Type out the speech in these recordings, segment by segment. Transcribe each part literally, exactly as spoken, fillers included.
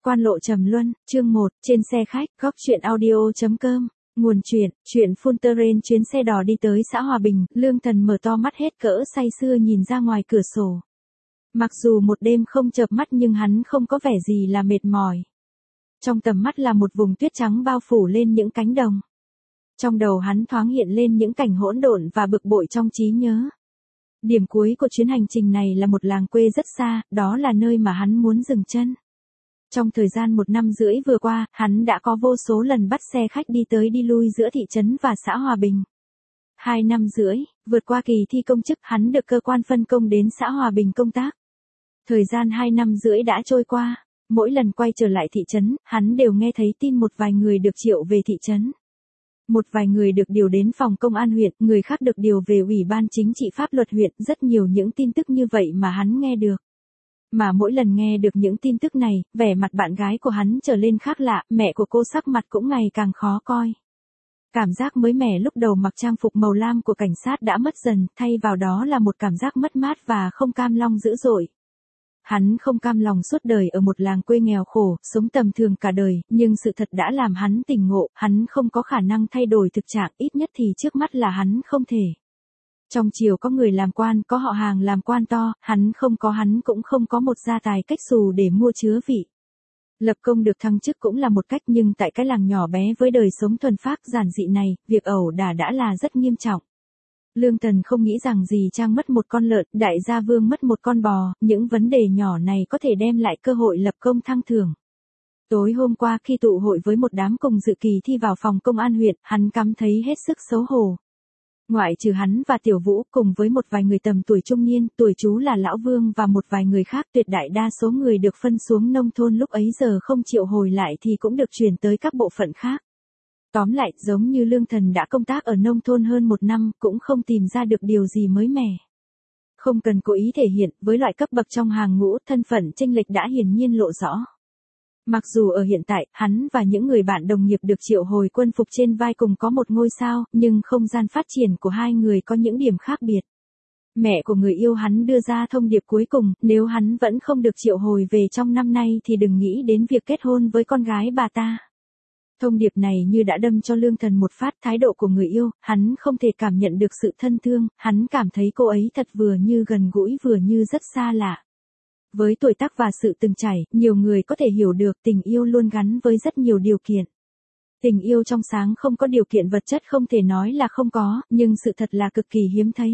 Quan lộ trầm luân, chương một, trên xe khách, góc chuyện audio chấm com. Nguồn chuyện, chuyện Fulteren. Chuyến xe đò đi tới xã Hòa Bình, Lương Thần mở to mắt hết cỡ say sưa nhìn ra ngoài cửa sổ. Mặc dù một đêm không chợp mắt nhưng hắn không có vẻ gì là mệt mỏi. Trong tầm mắt là một vùng tuyết trắng bao phủ lên những cánh đồng. Trong đầu hắn thoáng hiện lên những cảnh hỗn độn và bực bội trong trí nhớ. Điểm cuối của chuyến hành trình này là một làng quê rất xa, đó là nơi mà hắn muốn dừng chân. Trong thời gian một năm rưỡi vừa qua, hắn đã có vô số lần bắt xe khách đi tới đi lui giữa thị trấn và xã Hòa Bình. Hai năm rưỡi, vượt qua kỳ thi công chức, hắn được cơ quan phân công đến xã Hòa Bình công tác. Thời gian hai năm rưỡi đã trôi qua, mỗi lần quay trở lại thị trấn, hắn đều nghe thấy tin một vài người được triệu về thị trấn. Một vài người được điều đến phòng công an huyện, người khác được điều về ủy ban chính trị pháp luật huyện, rất nhiều những tin tức như vậy mà hắn nghe được. Mà mỗi lần nghe được những tin tức này, vẻ mặt bạn gái của hắn trở lên khác lạ, mẹ của cô sắc mặt cũng ngày càng khó coi. Cảm giác mới mẻ lúc đầu mặc trang phục màu lam của cảnh sát đã mất dần, thay vào đó là một cảm giác mất mát và không cam lòng dữ dội. Hắn không cam lòng suốt đời ở một làng quê nghèo khổ, sống tầm thường cả đời, nhưng sự thật đã làm hắn tỉnh ngộ, hắn không có khả năng thay đổi thực trạng, ít nhất thì trước mắt là hắn không thể. Trong triều có người làm quan, có họ hàng làm quan to, hắn không có hắn cũng không có một gia tài cách xù để mua chứa vị. Lập công được thăng chức cũng là một cách, nhưng tại cái làng nhỏ bé với đời sống thuần phác giản dị này, việc ẩu đả đã là rất nghiêm trọng. Lương Thần không nghĩ rằng dì Trang mất một con lợn, đại gia Vương mất một con bò, những vấn đề nhỏ này có thể đem lại cơ hội lập công thăng thưởng. Tối hôm qua khi tụ hội với một đám cùng dự kỳ thi vào phòng công an huyện, hắn cảm thấy hết sức xấu hổ. Ngoại trừ hắn và Tiểu Vũ cùng với một vài người tầm tuổi trung niên, tuổi chú là Lão Vương và một vài người khác, tuyệt đại đa số người được phân xuống nông thôn lúc ấy giờ không triệu hồi lại thì cũng được chuyển tới các bộ phận khác. Tóm lại, giống như Lương Thần đã công tác ở nông thôn hơn một năm, cũng không tìm ra được điều gì mới mẻ. Không cần cố ý thể hiện, với loại cấp bậc trong hàng ngũ, thân phận chênh lệch đã hiển nhiên lộ rõ. Mặc dù ở hiện tại, hắn và những người bạn đồng nghiệp được triệu hồi quân phục trên vai cùng có một ngôi sao, nhưng không gian phát triển của hai người có những điểm khác biệt. Mẹ của người yêu hắn đưa ra thông điệp cuối cùng, nếu hắn vẫn không được triệu hồi về trong năm nay thì đừng nghĩ đến việc kết hôn với con gái bà ta. Thông điệp này như đã đâm cho Lương Thần một phát. Thái độ của người yêu, hắn không thể cảm nhận được sự thân thương, hắn cảm thấy cô ấy thật vừa như gần gũi vừa như rất xa lạ. Với tuổi tác và sự từng trải, nhiều người có thể hiểu được tình yêu luôn gắn với rất nhiều điều kiện. Tình yêu trong sáng không có điều kiện vật chất không thể nói là không có, nhưng sự thật là cực kỳ hiếm thấy.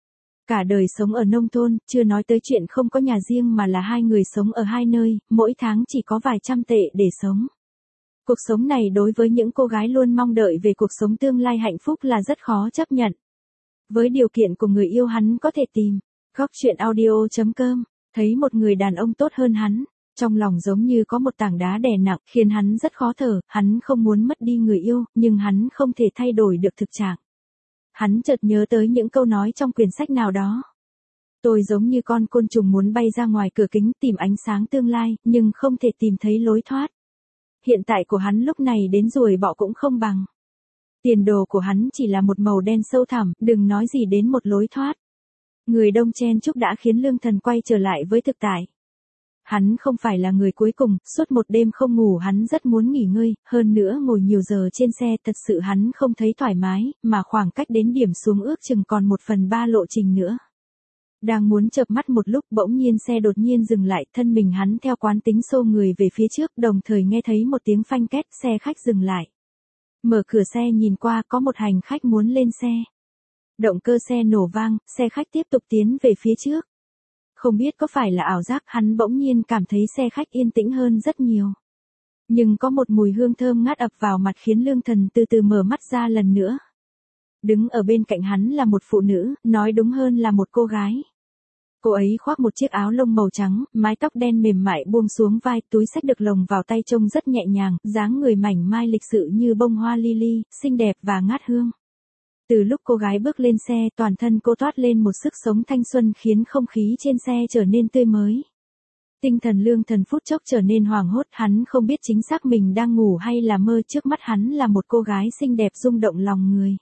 Cả đời sống ở nông thôn, chưa nói tới chuyện không có nhà riêng mà là hai người sống ở hai nơi, mỗi tháng chỉ có vài trăm tệ để sống. Cuộc sống này đối với những cô gái luôn mong đợi về cuộc sống tương lai hạnh phúc là rất khó chấp nhận. Với điều kiện của người yêu hắn có thể tìm, góc chuyện audio chấm com. Thấy một người đàn ông tốt hơn hắn, trong lòng giống như có một tảng đá đè nặng, khiến hắn rất khó thở, hắn không muốn mất đi người yêu, nhưng hắn không thể thay đổi được thực trạng. Hắn chợt nhớ tới những câu nói trong quyển sách nào đó. Tôi giống như con côn trùng muốn bay ra ngoài cửa kính tìm ánh sáng tương lai, nhưng không thể tìm thấy lối thoát. Hiện tại của hắn lúc này đến ruồi bọ cũng không bằng. Tiền đồ của hắn chỉ là một màu đen sâu thẳm, đừng nói gì đến một lối thoát. Người đông chen chúc đã khiến Lương Thần quay trở lại với thực tại. Hắn không phải là người cuối cùng, suốt một đêm không ngủ hắn rất muốn nghỉ ngơi, hơn nữa ngồi nhiều giờ trên xe thật sự hắn không thấy thoải mái, mà khoảng cách đến điểm xuống ước chừng còn một phần ba lộ trình nữa. Đang muốn chợp mắt một lúc bỗng nhiên xe đột nhiên dừng lại, thân mình hắn theo quán tính xô người về phía trước, đồng thời nghe thấy một tiếng phanh két, xe khách dừng lại. Mở cửa xe nhìn qua có một hành khách muốn lên xe. Động cơ xe nổ vang, xe khách tiếp tục tiến về phía trước. Không biết có phải là ảo giác, hắn bỗng nhiên cảm thấy xe khách yên tĩnh hơn rất nhiều. Nhưng có một mùi hương thơm ngát ập vào mặt khiến Lương Thần từ từ mở mắt ra lần nữa. Đứng ở bên cạnh hắn là một phụ nữ, nói đúng hơn là một cô gái. Cô ấy khoác một chiếc áo lông màu trắng, mái tóc đen mềm mại buông xuống vai, túi xách được lồng vào tay trông rất nhẹ nhàng, dáng người mảnh mai lịch sự như bông hoa lily, xinh đẹp và ngát hương. Từ lúc cô gái bước lên xe, toàn thân cô toát lên một sức sống thanh xuân khiến không khí trên xe trở nên tươi mới. Tinh thần Lương Thần phút chốc trở nên hoảng hốt, hắn không biết chính xác mình đang ngủ hay là mơ, trước mắt hắn là một cô gái xinh đẹp rung động lòng người.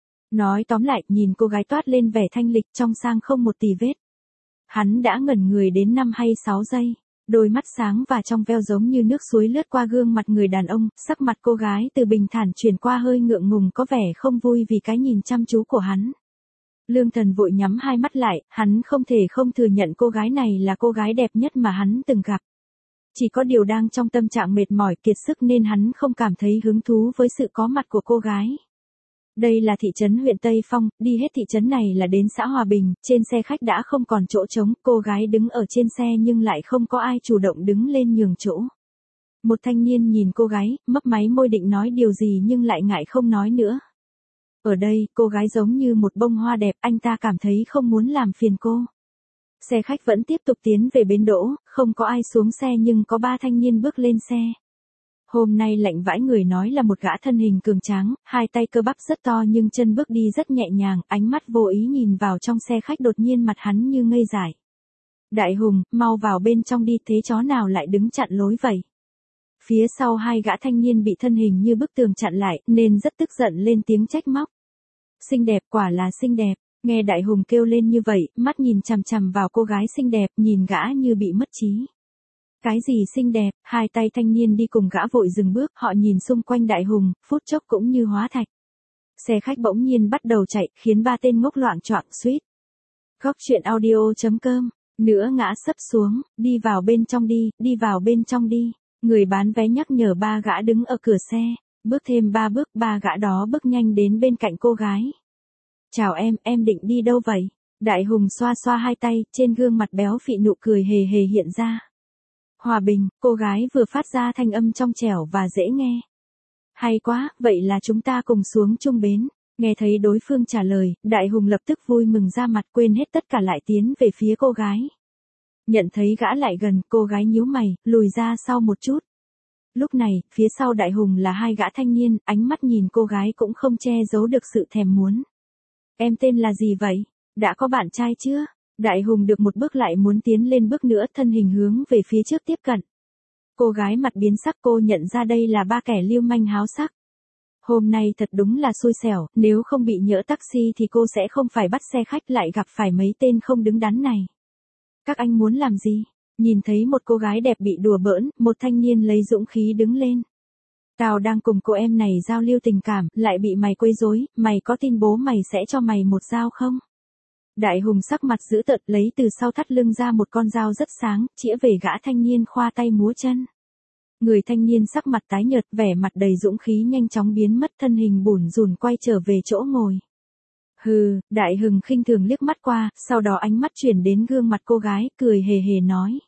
Nói tóm lại, nhìn cô gái toát lên vẻ thanh lịch trong sang không một tì vết. Hắn đã ngẩn người đến năm hay sáu giây. Đôi mắt sáng và trong veo giống như nước suối lướt qua gương mặt người đàn ông, sắc mặt cô gái từ bình thản chuyển qua hơi ngượng ngùng có vẻ không vui vì cái nhìn chăm chú của hắn. Lương Thần vội nhắm hai mắt lại, hắn không thể không thừa nhận cô gái này là cô gái đẹp nhất mà hắn từng gặp. Chỉ có điều đang trong tâm trạng mệt mỏi kiệt sức nên hắn không cảm thấy hứng thú với sự có mặt của cô gái. Đây là thị trấn huyện Tây Phong, đi hết thị trấn này là đến xã Hòa Bình, trên xe khách đã không còn chỗ trống, cô gái đứng ở trên xe nhưng lại không có ai chủ động đứng lên nhường chỗ. Một thanh niên nhìn cô gái, mấp máy môi định nói điều gì nhưng lại ngại không nói nữa. Ở đây, cô gái giống như một bông hoa đẹp, anh ta cảm thấy không muốn làm phiền cô. Xe khách vẫn tiếp tục tiến về bến đỗ, không có ai xuống xe nhưng có ba thanh niên bước lên xe. Hôm nay lạnh vãi người nói là một gã thân hình cường tráng, hai tay cơ bắp rất to nhưng chân bước đi rất nhẹ nhàng, ánh mắt vô ý nhìn vào trong xe khách đột nhiên mặt hắn như ngây dại. Đại Hùng, mau vào bên trong đi, thế chó nào lại đứng chặn lối vậy? Phía sau hai gã thanh niên bị thân hình như bức tường chặn lại, nên rất tức giận lên tiếng trách móc. Xinh đẹp, quả là xinh đẹp. Nghe Đại Hùng kêu lên như vậy, mắt nhìn chằm chằm vào cô gái xinh đẹp, nhìn gã như bị mất trí. Cái gì xinh đẹp, hai tay thanh niên đi cùng gã vội dừng bước, họ nhìn xung quanh Đại Hùng, phút chốc cũng như hóa thạch. Xe khách bỗng nhiên bắt đầu chạy, khiến ba tên ngốc loạng choạng suýt. Góc truyện audio chấm com, nữa ngã sấp xuống, đi vào bên trong đi, đi vào bên trong đi. Người bán vé nhắc nhở ba gã đứng ở cửa xe, bước thêm ba bước, ba gã đó bước nhanh đến bên cạnh cô gái. Chào em, em định đi đâu vậy? Đại Hùng xoa xoa hai tay, trên gương mặt béo phị nụ cười hề hề hiện ra. Hòa Bình, cô gái vừa phát ra thanh âm trong trẻo và dễ nghe. Hay quá, vậy là chúng ta cùng xuống chung bến. Nghe thấy đối phương trả lời, Đại Hùng lập tức vui mừng ra mặt, quên hết tất cả lại tiến về phía cô gái. Nhận thấy gã lại gần, cô gái nhíu mày, lùi ra sau một chút. Lúc này, phía sau Đại Hùng là hai gã thanh niên, ánh mắt nhìn cô gái cũng không che giấu được sự thèm muốn. Em tên là gì vậy? Đã có bạn trai chưa? Đại Hùng được một bước lại muốn tiến lên bước nữa, thân hình hướng về phía trước tiếp cận. Cô gái mặt biến sắc, cô nhận ra đây là ba kẻ lưu manh háo sắc. Hôm nay thật đúng là xui xẻo, nếu không bị nhỡ taxi thì cô sẽ không phải bắt xe khách lại gặp phải mấy tên không đứng đắn này. Các anh muốn làm gì? Nhìn thấy một cô gái đẹp bị đùa bỡn, một thanh niên lấy dũng khí đứng lên. Tao đang cùng cô em này giao lưu tình cảm, lại bị mày quấy rối, mày có tin bố mày sẽ cho mày một dao không? Đại Hùng sắc mặt dữ tợn lấy từ sau thắt lưng ra một con dao rất sáng, chĩa về gã thanh niên khoa tay múa chân. Người thanh niên sắc mặt tái nhợt, vẻ mặt đầy dũng khí nhanh chóng biến mất, thân hình bủn rủn quay trở về chỗ ngồi. Hừ, Đại Hùng khinh thường liếc mắt qua, sau đó ánh mắt chuyển đến gương mặt cô gái, cười hề hề nói.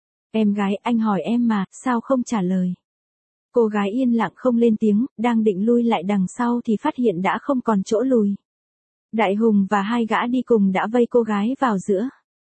Em gái, anh hỏi em mà, sao không trả lời? Cô gái yên lặng không lên tiếng, đang định lui lại đằng sau thì phát hiện đã không còn chỗ lùi. Đại Hùng và hai gã đi cùng đã vây cô gái vào giữa.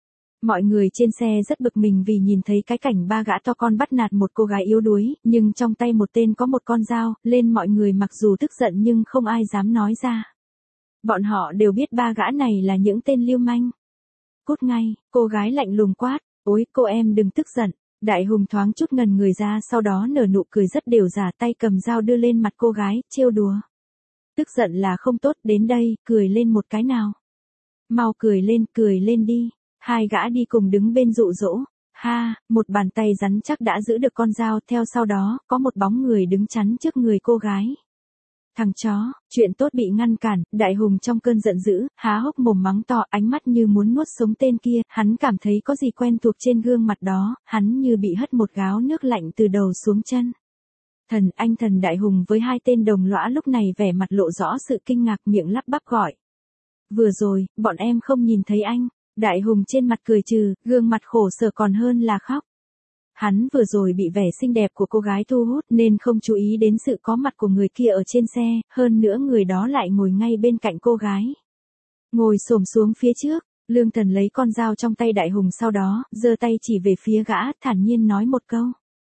Mọi người trên xe rất bực mình vì nhìn thấy cái cảnh ba gã to con bắt nạt một cô gái yếu đuối, nhưng trong tay một tên có một con dao, lên mọi người mặc dù tức giận nhưng không ai dám nói ra. Bọn họ đều biết ba gã này là những tên lưu manh. Cút ngay, cô gái lạnh lùng quát, ôi cô em đừng tức giận. Đại Hùng thoáng chút ngần người ra, sau đó nở nụ cười rất đều giả, tay cầm dao đưa lên mặt cô gái, trêu đùa. Tức giận là không tốt, đến đây, cười lên một cái nào. Mau cười lên, cười lên đi. Hai gã đi cùng đứng bên dụ dỗ. Ha, một bàn tay rắn chắc đã giữ được con dao, theo sau đó, có một bóng người đứng chắn trước người cô gái. Thằng chó, chuyện tốt bị ngăn cản, Đại Hùng trong cơn giận dữ, há hốc mồm mắng to, ánh mắt như muốn nuốt sống tên kia, hắn cảm thấy có gì quen thuộc trên gương mặt đó, hắn như bị hất một gáo nước lạnh từ đầu xuống chân. Thần, anh thần Đại Hùng với hai tên đồng lõa lúc này vẻ mặt lộ rõ sự kinh ngạc, miệng lắp bắp gọi. Vừa rồi, bọn em không nhìn thấy anh. Đại Hùng trên mặt cười trừ, gương mặt khổ sở còn hơn là khóc. Hắn vừa rồi bị vẻ xinh đẹp của cô gái thu hút nên không chú ý đến sự có mặt của người kia ở trên xe, hơn nữa người đó lại ngồi ngay bên cạnh cô gái. Ngồi xổm xuống phía trước, Lương Thần lấy con dao trong tay Đại Hùng, sau đó, giơ tay chỉ về phía gã, thản nhiên nói một câu.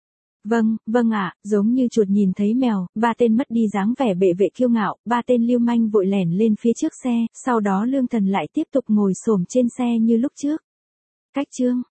Vâng, vâng ạ, giống như chuột nhìn thấy mèo, ba tên mất đi dáng vẻ bệ vệ kiêu ngạo, ba tên lưu manh vội lẻn lên phía trước xe, sau đó Lương Thần lại tiếp tục ngồi xổm trên xe như lúc trước. Cách chương